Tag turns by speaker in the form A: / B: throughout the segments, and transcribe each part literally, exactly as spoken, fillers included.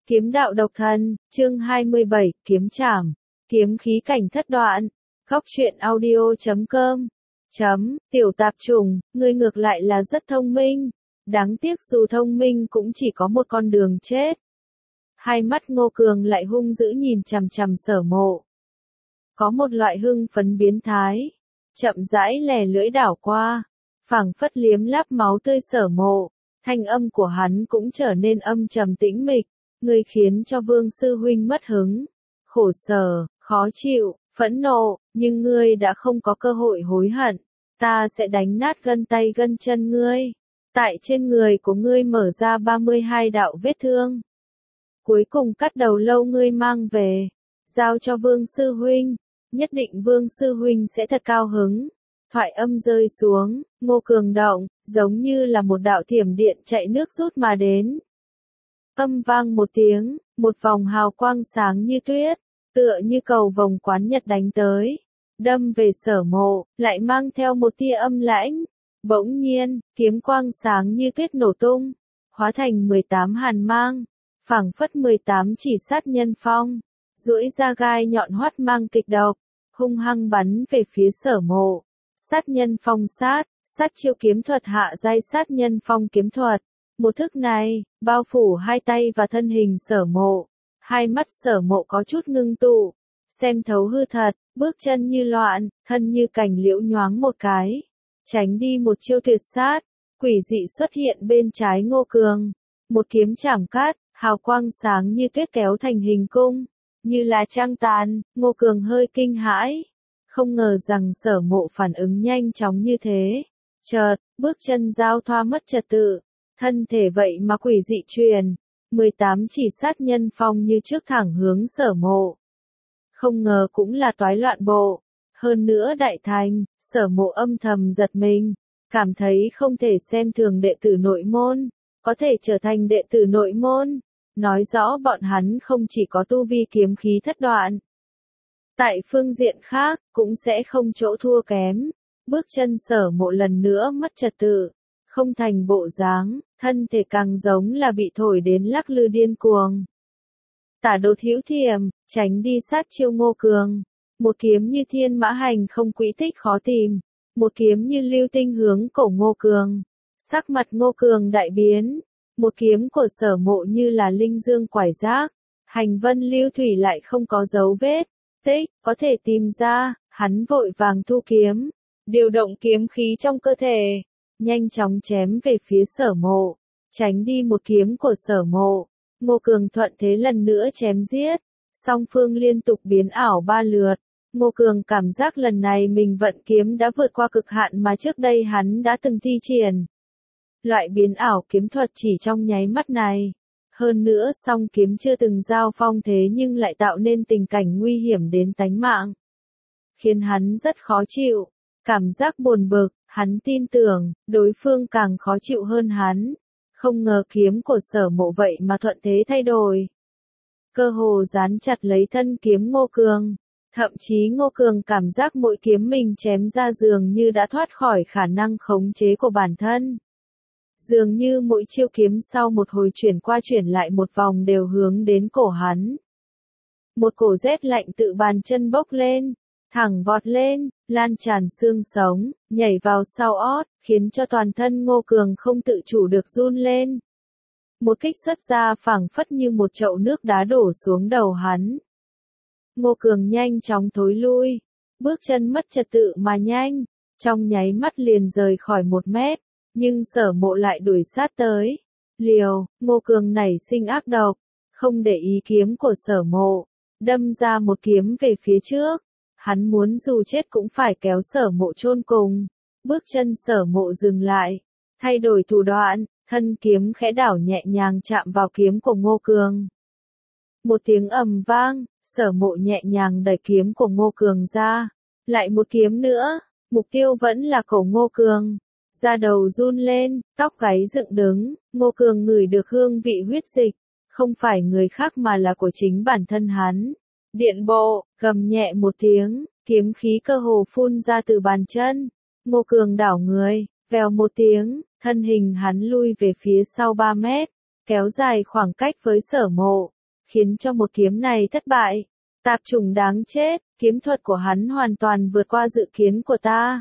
A: Kiếm đạo độc thân, chương hai mươi bảy, kiếm trảm, kiếm khí cảnh thất đoạn. Góc truyện audio chấm com. Chấm, tiểu tạp trùng, ngươi ngược lại là rất thông minh. Đáng tiếc dù thông minh cũng chỉ có một con đường chết. Hai mắt Ngô Cường lại hung dữ nhìn chằm chằm Sở Mộ. Có một loại hưng phấn biến thái. Chậm rãi lè lưỡi đảo qua. Phảng phất liếm láp máu tươi Sở Mộ. Thanh âm của hắn cũng trở nên âm trầm tĩnh mịch. Ngươi khiến cho Vương Sư Huynh mất hứng. Khổ sở, khó chịu, phẫn nộ, nhưng ngươi đã không có cơ hội hối hận. Ta sẽ đánh nát gân tay gân chân ngươi. Tại trên người của ngươi mở ra ba mươi hai đạo vết thương. Cuối cùng cắt đầu lâu ngươi mang về. Giao cho Vương Sư Huynh. Nhất định Vương Sư Huynh sẽ thật cao hứng. Thoại âm rơi xuống, Ngô Cường động, giống như là một đạo thiểm điện chạy nước rút mà đến. Âm vang một tiếng, một vòng hào quang sáng như tuyết, tựa như cầu vồng quán nhật đánh tới. Đâm về Sở Mộ, lại mang theo một tia âm lãnh. Bỗng nhiên, kiếm quang sáng như tuyết nổ tung, hóa thành mười tám hàn mang, phảng phất mười tám chỉ sát nhân phong, duỗi ra gai nhọn hoắt mang kịch độc, hung hăng bắn về phía Sở Mộ. Sát nhân phong sát, sát chiêu kiếm thuật hạ giai sát nhân phong kiếm thuật. Một thức này, bao phủ hai tay và thân hình Sở Mộ. Hai mắt Sở Mộ có chút ngưng tụ, xem thấu hư thật, bước chân như loạn, thân như cành liễu nhoáng một cái. Tránh đi một chiêu tuyệt sát, quỷ dị xuất hiện bên trái Ngô Cường. Một kiếm chảm cát, hào quang sáng như tuyết kéo thành hình cung, như là trăng tàn. Ngô Cường hơi kinh hãi, không ngờ rằng Sở Mộ phản ứng nhanh chóng như thế. Chợt, bước chân giao thoa mất trật tự, thân thể vậy mà quỷ dị truyền. mười tám chỉ sát nhân phong như trước thẳng hướng Sở Mộ. Không ngờ cũng là toái loạn bộ. Hơn nữa đại thành, Sở Mộ âm thầm giật mình, cảm thấy không thể xem thường đệ tử nội môn, có thể trở thành đệ tử nội môn, nói rõ bọn hắn không chỉ có tu vi kiếm khí thất đoạn. Tại phương diện khác, cũng sẽ không chỗ thua kém. Bước chân Sở Mộ lần nữa mất trật tự, không thành bộ dáng, thân thể càng giống là bị thổi đến lắc lư điên cuồng. Tả đột hữu thiểm, tránh đi sát chiêu Ngô Cường. Một kiếm như thiên mã hành không quỹ tích khó tìm. Một kiếm như lưu tinh hướng cổ Ngô Cường. Sắc mặt Ngô Cường đại biến. Một kiếm của Sở Mộ như là linh dương quải giác. Hành vân lưu thủy lại không có dấu vết. Tích, có thể tìm ra, hắn vội vàng thu kiếm. Điều động kiếm khí trong cơ thể. Nhanh chóng chém về phía Sở Mộ. Tránh đi một kiếm của Sở Mộ. Ngô Cường thuận thế lần nữa chém giết. Song phương liên tục biến ảo ba lượt. Ngô Cường cảm giác lần này mình vận kiếm đã vượt qua cực hạn mà trước đây hắn đã từng thi triển. Loại biến ảo kiếm thuật chỉ trong nháy mắt này. Hơn nữa song kiếm chưa từng giao phong thế nhưng lại tạo nên tình cảnh nguy hiểm đến tánh mạng. Khiến hắn rất khó chịu. Cảm giác buồn bực, hắn tin tưởng, đối phương càng khó chịu hơn hắn. Không ngờ kiếm của Sở Mộ vậy mà thuận thế thay đổi. Cơ hồ dán chặt lấy thân kiếm Ngô Cường. Thậm chí Ngô Cường cảm giác mỗi kiếm mình chém ra dường như đã thoát khỏi khả năng khống chế của bản thân. Dường như mỗi chiêu kiếm sau một hồi chuyển qua chuyển lại một vòng đều hướng đến cổ hắn. Một cổ rét lạnh tự bàn chân bốc lên, thẳng vọt lên, lan tràn xương sống, nhảy vào sau ót, khiến cho toàn thân Ngô Cường không tự chủ được run lên. Một kích xuất ra phảng phất như một chậu nước đá đổ xuống đầu hắn. Ngô Cường nhanh chóng thối lui, bước chân mất trật tự mà nhanh, trong nháy mắt liền rời khỏi một mét, nhưng Sở Mộ lại đuổi sát tới. Liều, Ngô Cường nảy sinh ác độc, không để ý kiếm của Sở Mộ, đâm ra một kiếm về phía trước. Hắn muốn dù chết cũng phải kéo Sở Mộ chôn cùng. Bước chân Sở Mộ dừng lại, thay đổi thủ đoạn, thân kiếm khẽ đảo nhẹ nhàng chạm vào kiếm của Ngô Cường. Một tiếng ầm vang, Sở Mộ nhẹ nhàng đẩy kiếm của Ngô Cường ra. Lại một kiếm nữa, mục tiêu vẫn là cổ Ngô Cường. Da đầu run lên, tóc gáy dựng đứng, Ngô Cường ngửi được hương vị huyết dịch. Không phải người khác mà là của chính bản thân hắn. Điện bộ, gầm nhẹ một tiếng, kiếm khí cơ hồ phun ra từ bàn chân. Ngô Cường đảo người, vèo một tiếng, thân hình hắn lui về phía sau ba mét, kéo dài khoảng cách với Sở Mộ. khiến cho một kiếm này thất bại. Tạp chủng đáng chết, kiếm thuật của hắn hoàn toàn vượt qua dự kiến của ta.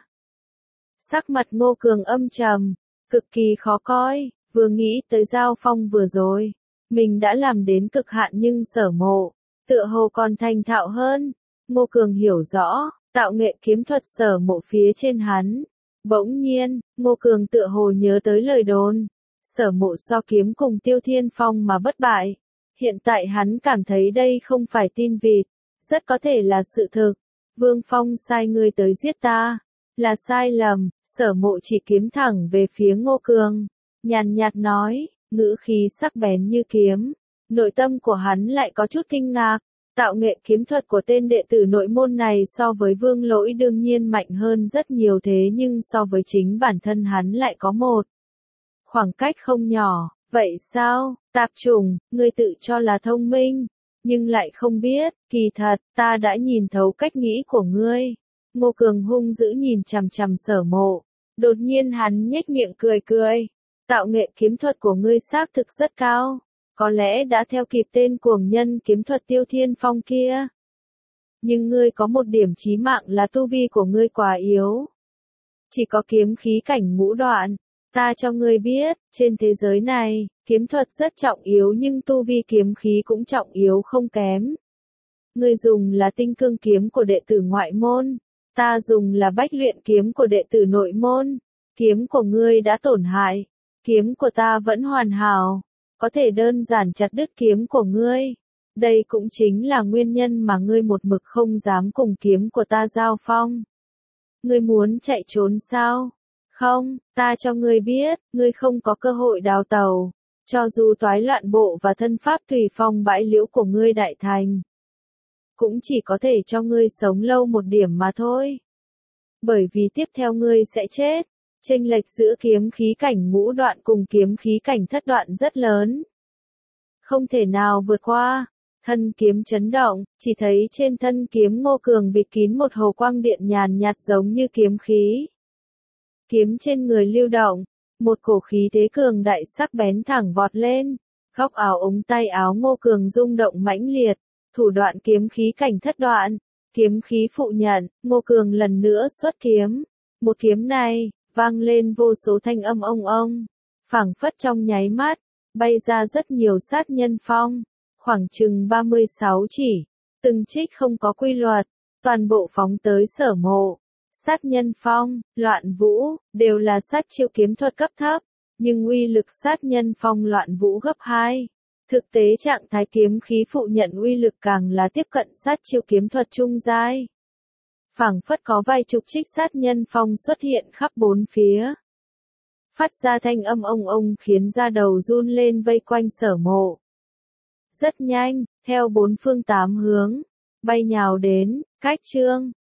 A: Sắc mặt Ngô Cường âm trầm, cực kỳ khó coi, vừa nghĩ tới giao phong vừa rồi. Mình đã làm đến cực hạn nhưng Sở Mộ, tựa hồ còn thành thạo hơn. Ngô Cường hiểu rõ, tạo nghệ kiếm thuật Sở Mộ phía trên hắn. Bỗng nhiên, Ngô Cường tựa hồ nhớ tới lời đồn. Sở Mộ so kiếm cùng Tiêu Thiên Phong mà bất bại. Hiện tại hắn cảm thấy đây không phải tin vịt, rất có thể là sự thực. Vương Phong sai ngươi tới giết ta, là sai lầm. Sở Mộ chỉ kiếm thẳng về phía Ngô Cường, nhàn nhạt nói, ngữ khí sắc bén như kiếm. Nội tâm của hắn lại có chút kinh ngạc. Tạo nghệ kiếm thuật của tên đệ tử nội môn này so với Vương Lỗi đương nhiên mạnh hơn rất nhiều, thế nhưng so với chính bản thân hắn lại có một khoảng cách không nhỏ. Vậy sao, tạp chủng, ngươi tự cho là thông minh, nhưng lại không biết, kỳ thật, ta đã nhìn thấu cách nghĩ của ngươi. Ngô Cường hung dữ nhìn chằm chằm Sở Mộ, đột nhiên hắn nhếch miệng cười cười. Tạo nghệ kiếm thuật của ngươi xác thực rất cao, có lẽ đã theo kịp tên cuồng nhân kiếm thuật Tiêu Thiên Phong kia. Nhưng ngươi có một điểm chí mạng là tu vi của ngươi quá yếu. Chỉ có kiếm khí cảnh ngũ đoạn. Ta cho ngươi biết, trên thế giới này, kiếm thuật rất trọng yếu nhưng tu vi kiếm khí cũng trọng yếu không kém. Ngươi dùng là tinh cương kiếm của đệ tử ngoại môn, ta dùng là bách luyện kiếm của đệ tử nội môn. Kiếm của ngươi đã tổn hại, kiếm của ta vẫn hoàn hảo, có thể đơn giản chặt đứt kiếm của ngươi. Đây cũng chính là nguyên nhân mà ngươi một mực không dám cùng kiếm của ta giao phong. Ngươi muốn chạy trốn sao? Không, ta cho ngươi biết, ngươi không có cơ hội đào tẩu. Cho dù toái loạn bộ và thân pháp tùy phong bãi liễu của ngươi đại thành, cũng chỉ có thể cho ngươi sống lâu một điểm mà thôi. Bởi vì tiếp theo ngươi sẽ chết. Chênh lệch giữa kiếm khí cảnh ngũ đoạn cùng kiếm khí cảnh thất đoạn rất lớn. Không thể nào vượt qua. Thân kiếm chấn động, chỉ thấy trên thân kiếm Ngô Cường bịt kín một hồ quang điện nhàn nhạt giống như kiếm khí. Kiếm trên người lưu động, một cổ khí thế cường đại sắc bén thẳng vọt lên. Góc áo ống tay áo Ngô Cường rung động mãnh liệt, thủ đoạn kiếm khí cảnh thất đoạn, kiếm khí phụ nhận, Ngô Cường lần nữa xuất kiếm. Một kiếm này, vang lên vô số thanh âm ông ông, phảng phất trong nháy mắt, bay ra rất nhiều sát nhân phong, khoảng chừng ba mươi sáu chỉ, từng trích không có quy luật, toàn bộ phóng tới Sở Mộ. Sát nhân phong, loạn vũ, đều là sát chiêu kiếm thuật cấp thấp, nhưng uy lực sát nhân phong loạn vũ gấp hai. Thực tế trạng thái kiếm khí phụ nhận uy lực càng là tiếp cận sát chiêu kiếm thuật trung giai. Phảng phất có vài chục trích sát nhân phong xuất hiện khắp bốn phía. Phát ra thanh âm ông ông khiến da đầu run lên vây quanh Sở Mộ. Rất nhanh, theo bốn phương tám hướng, bay nhào đến, cách chương.